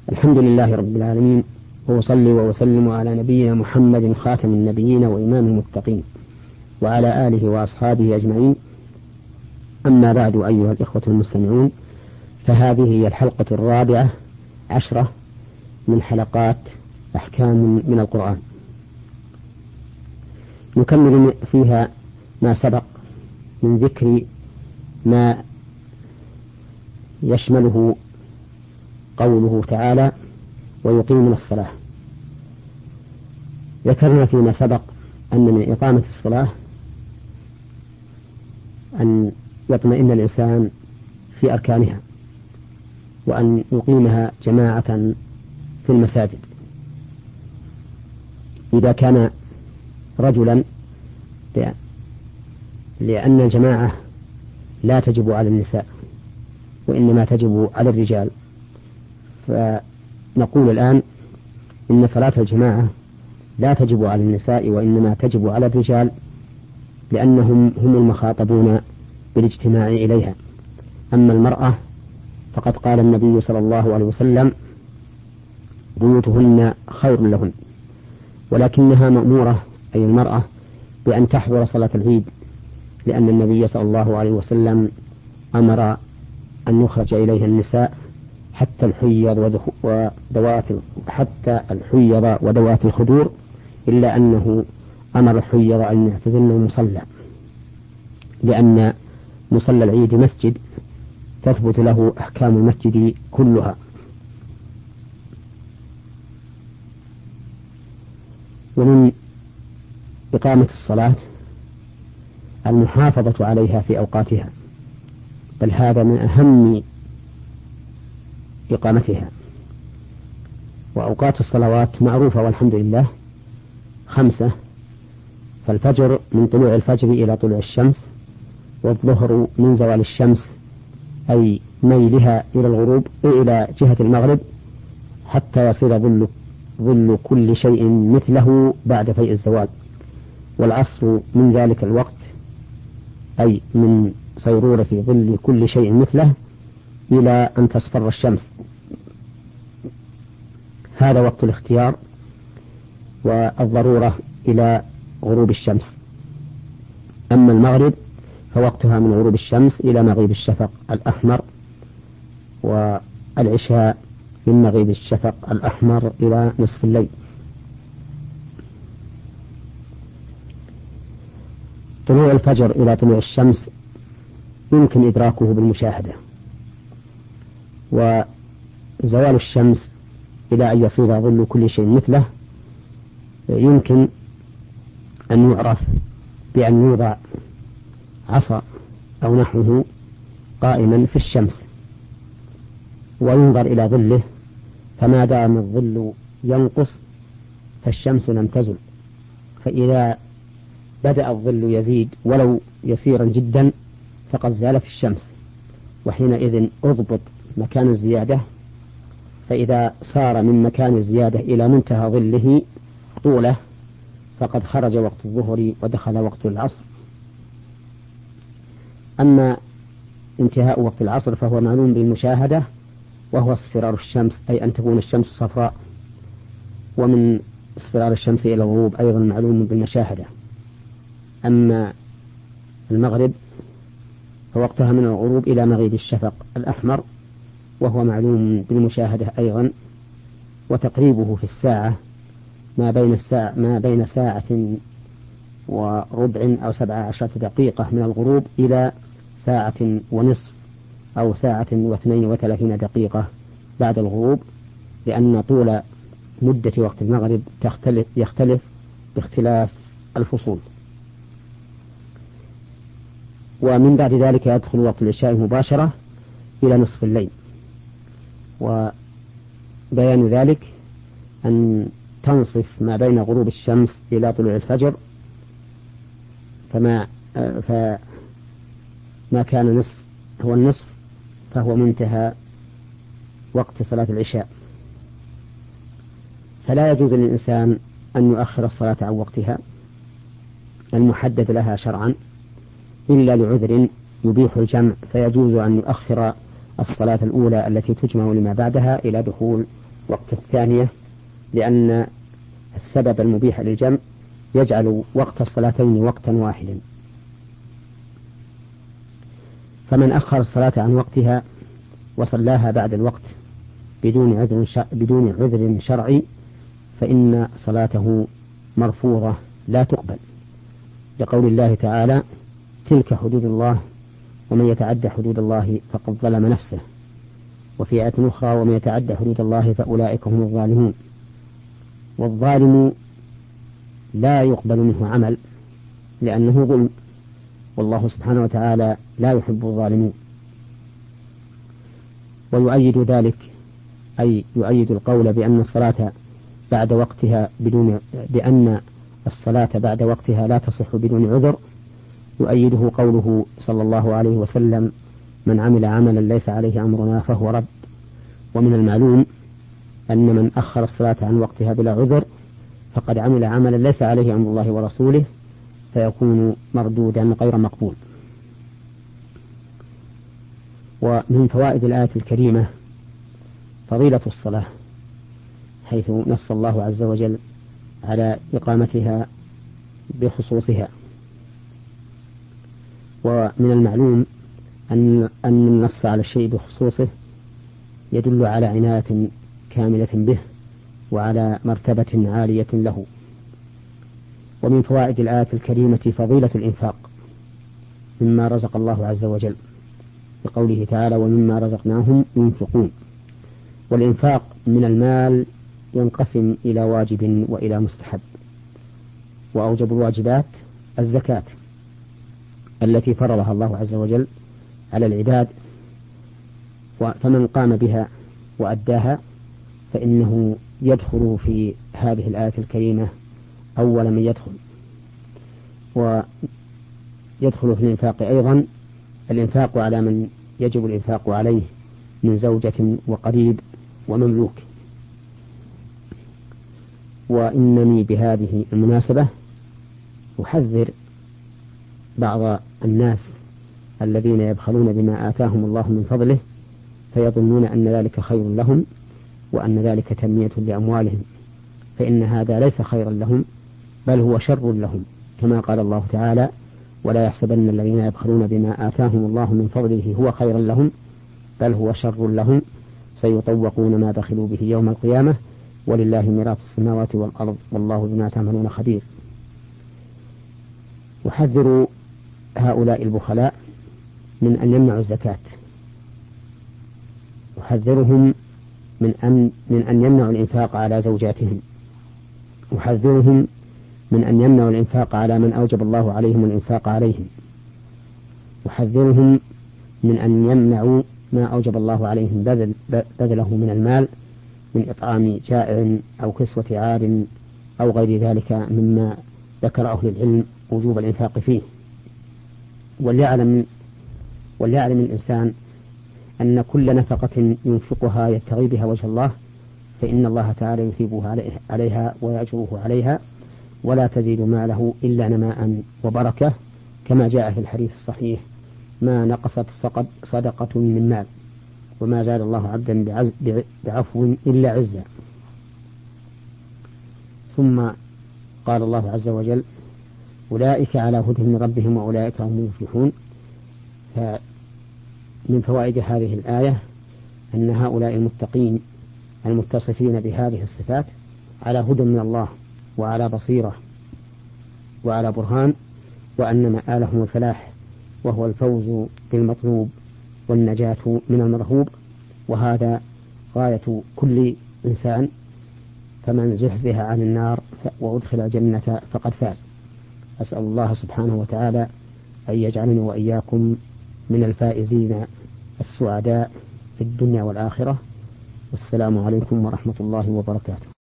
الحمد لله رب العالمين، وأصلي وأسلم على نبينا محمد خاتم النبيين وإمام المتقين وعلى آله وأصحابه أجمعين. أما بعد، أيها الإخوة المستمعون، فهذه هي الحلقة 14 من حلقات أحكام من القرآن، نكمل فيها ما سبق من ذكر ما يشمله قوله تعالى: ويقيمون الصلاة. ذكرنا فيما سبق أن من إقامة الصلاة أن يطمئن الإنسان في أركانها، وأن يقيمها جماعة في المساجد. إذا كان رجلا، لأن الجماعة لا تجب على النساء وإنما تجب على الرجال، فنقول الآن إن صلاة الجماعة لا تجب على النساء وإنما تجب على الرجال، لأنهم هم المخاطبون بالاجتماع إليها. أما المرأة فقد قال النبي صلى الله عليه وسلم: بيوتهن خير لهن، ولكنها مأمورة أي المرأة بأن تحضر صلاة العيد، لأن النبي صلى الله عليه وسلم أمر أن يخرج إليها النساء حتى الحيض وذوات الخدور، إلا أنه أمر الحيض أن يعتزلن المصلى، لأن مصلى العيد مسجد تثبت له أحكام المسجد كلها. ومن إقامة الصلاة المحافظة عليها في أوقاتها، بل هذا من أهم إقامتها. وأوقات الصلوات معروفة والحمد لله 5: فالفجر من طلوع الفجر إلى طلوع الشمس، والظهر من زوال الشمس أي ميلها إلى الغروب إلى جهة المغرب حتى يصير ظل كل شيء مثله بعد فيء الزوال، والعصر من ذلك الوقت أي من صيرورة ظل كل شيء مثله إلى أن تصفر الشمس، هذا وقت الاختيار والضرورة إلى غروب الشمس. أما المغرب فوقتها من غروب الشمس إلى مغيب الشفق الأحمر، والعشاء من مغيب الشفق الأحمر إلى نصف الليل. طلوع الفجر إلى طلوع الشمس يمكن إدراكه بالمشاهدة، وزوال الشمس إلى أن يصير ظل كل شيء مثله يمكن أن يعرف بأن يوضع عصا أو نحوه قائما في الشمس وينظر إلى ظله، فما دام الظل ينقص فالشمس لم تزل، فإذا بدأ الظل يزيد ولو يسيرا جدا فقد زالت الشمس، وحينئذ أضبط مكان الزيادة، فإذا صار من مكان الزيادة إلى منتهى ظله طوله فقد خرج وقت الظهر ودخل وقت العصر. أما انتهاء وقت العصر فهو معلوم بالمشاهدة، وهو اصفرار الشمس أي أن تكون الشمس صفراء، ومن اصفرار الشمس إلى الغروب أيضا معلوم بالمشاهدة. أما المغرب فوقتها من الغروب إلى مغيب الشفق الأحمر، وهو معلوم بالمشاهدة أيضا، وتقريبه في الساعة ما بين ساعة وربع أو 17 دقيقة من الغروب إلى ساعة ونصف أو ساعة و32 دقيقة بعد الغروب، لأن طول مدة وقت المغرب يختلف باختلاف الفصول. ومن بعد ذلك يدخل وقت العشاء مباشرة إلى نصف الليل، وبيان ذلك أن تنصف ما بين غروب الشمس إلى طلوع الفجر، فما كان نصف هو النصف فهو منتهى وقت صلاة العشاء، فلا يجوز للإنسان أن يؤخر الصلاة عن وقتها المحدد لها شرعا إلا لعذر يبيح الجمع، فيجوز أن يؤخر الصلاة الأولى التي تجمع لما بعدها إلى دخول وقت الثانية، لأن السبب المبيح للجمع يجعل وقت الصلاتين وقتا واحدا. فمن أخر الصلاة عن وقتها وصلاها بعد الوقت بدون عذر شرعي فإن صلاته مرفوضة لا تقبل، لقول الله تعالى: تلك حدود الله ومن يتعدى حدود الله فقد ظلم نفسه. وفي آية أخرى: ومن يتعدى حدود الله فأولئك هم الظالمون. والظالم لا يقبل منه عمل لأنه ظلم، والله سبحانه وتعالى لا يحب الظالمين. ويؤيد ذلك، أي يؤيد القول بأن الصلاة بعد وقتها لا تصح بدون عذر، يؤيده قوله صلى الله عليه وسلم: من عمل عملا ليس عليه أمرنا فهو رد. ومن المعلوم أن من أخر الصلاة عن وقتها بلا عذر فقد عمل عملا ليس عليه أمر الله ورسوله، فيكون مردودا غير مقبول. ومن فوائد الآية الكريمة فضيلة الصلاة، حيث نص الله عز وجل على إقامتها بخصوصها. ومن المعلوم أن النص على الشيء بخصوصه يدل على عناية كاملة به وعلى مرتبة عالية له. ومن فوائد الآية الكريمة فضيلة الإنفاق مما رزق الله عز وجل، بقوله تعالى: ومما رزقناهم ينفقون. والإنفاق من المال ينقسم إلى واجب وإلى مستحب. وأوجب الواجبات الزكاة التي فرضها الله عز وجل على العباد، فمن قام بها وأداها فإنه يدخل في هذه الآية الكريمة أول من يدخل. ويدخل في الإنفاق أيضا الإنفاق على من يجب الإنفاق عليه من زوجة وقريب ومملوك. وإنني بهذه المناسبة أحذر بعض الناس الذين يبخلون بما آتاهم الله من فضله فيظنون أن ذلك خير لهم وأن ذلك تنمية لأموالهم، فإن هذا ليس خيرا لهم بل هو شر لهم، كما قال الله تعالى: ولا يحسبن الذين يبخلون بما آتاهم الله من فضله هو خيرا لهم بل هو شر لهم سيطوقون ما بخلوا به يوم القيامة ولله ميراث السماوات والأرض والله بما تعملون خبير. يحذر هؤلاء البخلاء من أن يمنعوا الزكاة، يحذرهم من أن يمنعوا الإنفاق على زوجاتهم، يحذرهم من أن يمنعوا الإنفاق على من أوجب الله عليهم الإنفاق عليهم، يحذرهم من أن يمنعوا ما أوجب الله عليهم بذله من المال من إطعام جائع أو كسوة عار أو غير ذلك مما ذكر أهل العلم وجوب الإنفاق فيه. وليعلم الإنسان أن كل نفقة ينفقها يبتغي بها وجه الله فإن الله تعالى يثيبه عليها ويأجره عليها، ولا تزيد ماله إلا نماء وبركة، كما جاء في الحديث الصحيح: ما نقصت صدقة من مال وما زاد الله عبدا بعفو إلا عزا. ثم قال الله عز وجل: أولئك على هدى من ربهم وأولئك هم المفلحون. فمن فوائد هذه الآية أن هؤلاء المتقين المتصفين بهذه الصفات على هدى من الله وعلى بصيرة وعلى برهان، وأن مآلهم الفلاح وهو الفوز بالمطلوب والنجاة من المرهوب، وهذا غاية كل إنسان، فمن زحزح عن النار وأدخل الجنة فقد فاز. أسأل الله سبحانه وتعالى أن يجعلني وإياكم من الفائزين السعداء في الدنيا والآخرة. والسلام عليكم ورحمة الله وبركاته.